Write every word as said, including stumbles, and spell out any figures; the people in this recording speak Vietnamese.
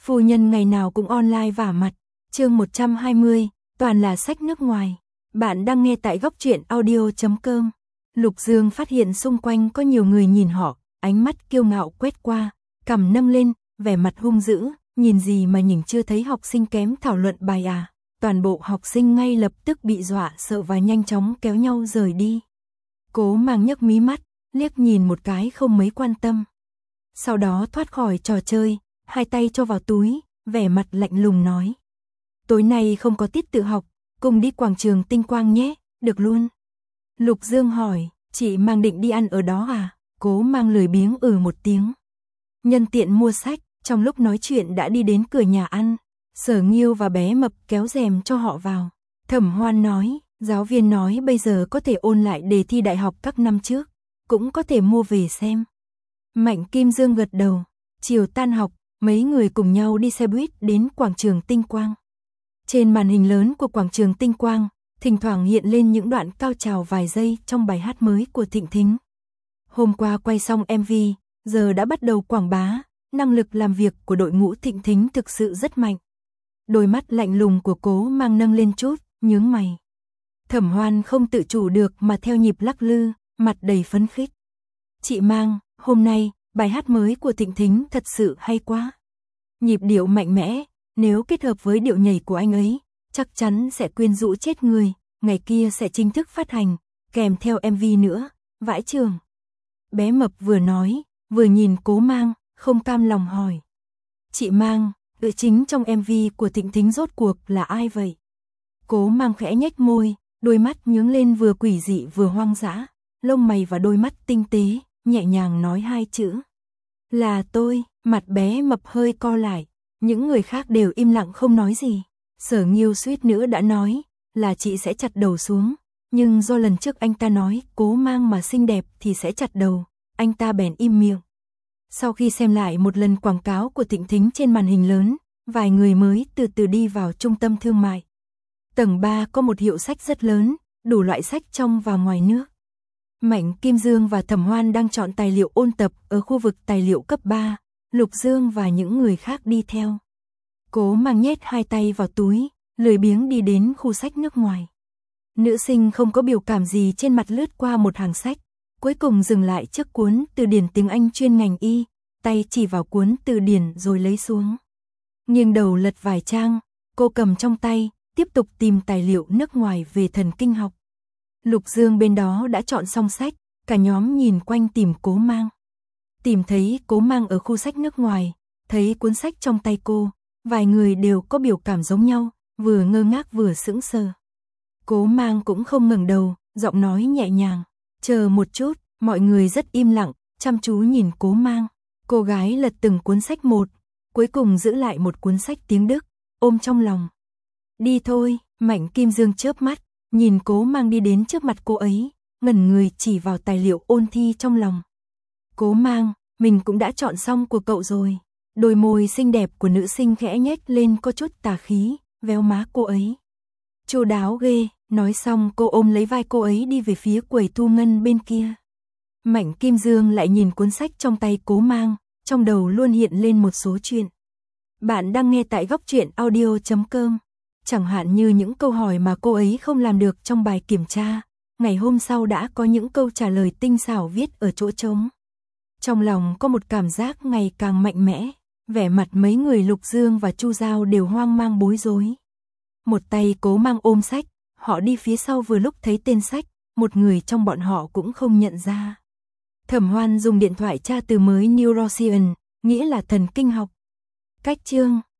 Phu nhân ngày nào cũng online vả mặt. Chương một trăm hai mươi, toàn là sách nước ngoài. Bạn đang nghe tại góc truyện audio chấm com. Lục Dương phát hiện xung quanh có nhiều người nhìn họ, ánh mắt kiêu ngạo quét qua, cằm nâng lên, vẻ mặt hung dữ, nhìn gì mà nhìn chưa thấy học sinh kém thảo luận bài à. Toàn bộ học sinh ngay lập tức bị dọa sợ và nhanh chóng kéo nhau rời đi. Cố Mang nhấc mí mắt, liếc nhìn một cái không mấy quan tâm. Sau đó thoát khỏi trò chơi, hai tay cho vào túi, vẻ mặt lạnh lùng nói. Tối nay không có tiết tự học, cùng đi quảng trường Tinh Quang nhé, được luôn. Lục Dương hỏi, chị Mang định đi ăn ở đó à? Cố Mang lười biếng ừ một tiếng. Nhân tiện mua sách, trong lúc nói chuyện đã đi đến cửa nhà ăn. Sở Nghiêu và bé Mập kéo rèm cho họ vào. Thẩm Hoan nói, giáo viên nói bây giờ có thể ôn lại đề thi đại học các năm trước, cũng có thể mua về xem. Mạnh Kim Dương gật đầu. Chiều tan học, mấy người cùng nhau đi xe buýt đến quảng trường Tinh Quang. Trên màn hình lớn của quảng trường Tinh Quang, thỉnh thoảng hiện lên những đoạn cao trào vài giây trong bài hát mới của Thịnh Thính. Hôm qua quay xong em vê, giờ đã bắt đầu quảng bá, năng lực làm việc của đội ngũ Thịnh Thính thực sự rất mạnh. Đôi mắt lạnh lùng của Cố Mang nâng lên chút, nhướng mày. Thẩm Hoan không tự chủ được mà theo nhịp lắc lư, mặt đầy phấn khích. Chị Mang, hôm nay, bài hát mới của Thịnh Thính thật sự hay quá. Nhịp điệu mạnh mẽ, nếu kết hợp với điệu nhảy của anh ấy, chắc chắn sẽ quyến rũ chết người, ngày kia sẽ chính thức phát hành, kèm theo em vê nữa, vãi chưởng. Bé Mập vừa nói, vừa nhìn Cố Mang, không cam lòng hỏi. Chị Mang, nữ chính trong em vê của Thịnh Thính rốt cuộc là ai vậy? Cố Mang khẽ nhếch môi, đôi mắt nhướng lên vừa quỷ dị vừa hoang dã, lông mày và đôi mắt tinh tế, nhẹ nhàng nói hai chữ. Là tôi, mặt bé Mập hơi co lại, những người khác đều im lặng không nói gì. Sở Nghiêu suýt nữa đã nói, là chị sẽ chặt đầu xuống, nhưng do lần trước anh ta nói Cố Mang mà xinh đẹp thì sẽ chặt đầu, anh ta bèn im miệng. Sau khi xem lại một lần quảng cáo của Thịnh Thính trên màn hình lớn, vài người mới từ từ đi vào trung tâm thương mại. Tầng ba có một hiệu sách rất lớn, đủ loại sách trong và ngoài nước. Mạnh Kim Dương và Thẩm Hoan đang chọn tài liệu ôn tập ở khu vực tài liệu cấp ba, Lục Dương và những người khác đi theo. Cố Mang nhét hai tay vào túi, lười biếng đi đến khu sách nước ngoài. Nữ sinh không có biểu cảm gì trên mặt lướt qua một hàng sách, cuối cùng dừng lại trước cuốn từ điển tiếng Anh chuyên ngành y, tay chỉ vào cuốn từ điển rồi lấy xuống. Nghiêng đầu lật vài trang, cô cầm trong tay, tiếp tục tìm tài liệu nước ngoài về thần kinh học. Lục Dương bên đó đã chọn xong sách, cả nhóm nhìn quanh tìm Cố Mang. Tìm thấy Cố Mang ở khu sách nước ngoài, thấy cuốn sách trong tay cô, vài người đều có biểu cảm giống nhau, vừa ngơ ngác vừa sững sờ. Cố Mang cũng không ngẩng đầu, giọng nói nhẹ nhàng, chờ một chút, mọi người rất im lặng, chăm chú nhìn Cố Mang. Cô gái lật từng cuốn sách một, cuối cùng giữ lại một cuốn sách tiếng Đức, ôm trong lòng. Đi thôi, Mạnh Kim Dương chớp mắt, nhìn Cố Mang đi đến trước mặt cô ấy, ngẩn người chỉ vào tài liệu ôn thi trong lòng. Cố Mang, mình cũng đã chọn xong của cậu rồi. Đôi môi xinh đẹp của nữ sinh khẽ nhếch lên có chút tà khí, véo má cô ấy. Chu đáo ghê, nói xong cô ôm lấy vai cô ấy đi về phía quầy thu ngân bên kia. Mạnh Kim Dương lại nhìn cuốn sách trong tay Cố Mang, trong đầu luôn hiện lên một số chuyện. Bạn đang nghe tại góc truyện audio chấm com. Chẳng hạn như những câu hỏi mà cô ấy không làm được trong bài kiểm tra, ngày hôm sau đã có những câu trả lời tinh xảo viết ở chỗ trống. Trong lòng có một cảm giác ngày càng mạnh mẽ, vẻ mặt mấy người Lục Dương và Chu Giao đều hoang mang bối rối. Một tay Cố Mang ôm sách, họ đi phía sau vừa lúc thấy tên sách, một người trong bọn họ cũng không nhận ra. Thẩm Hoan dùng điện thoại tra từ mới Neuroscience, nghĩa là thần kinh học. Cách chương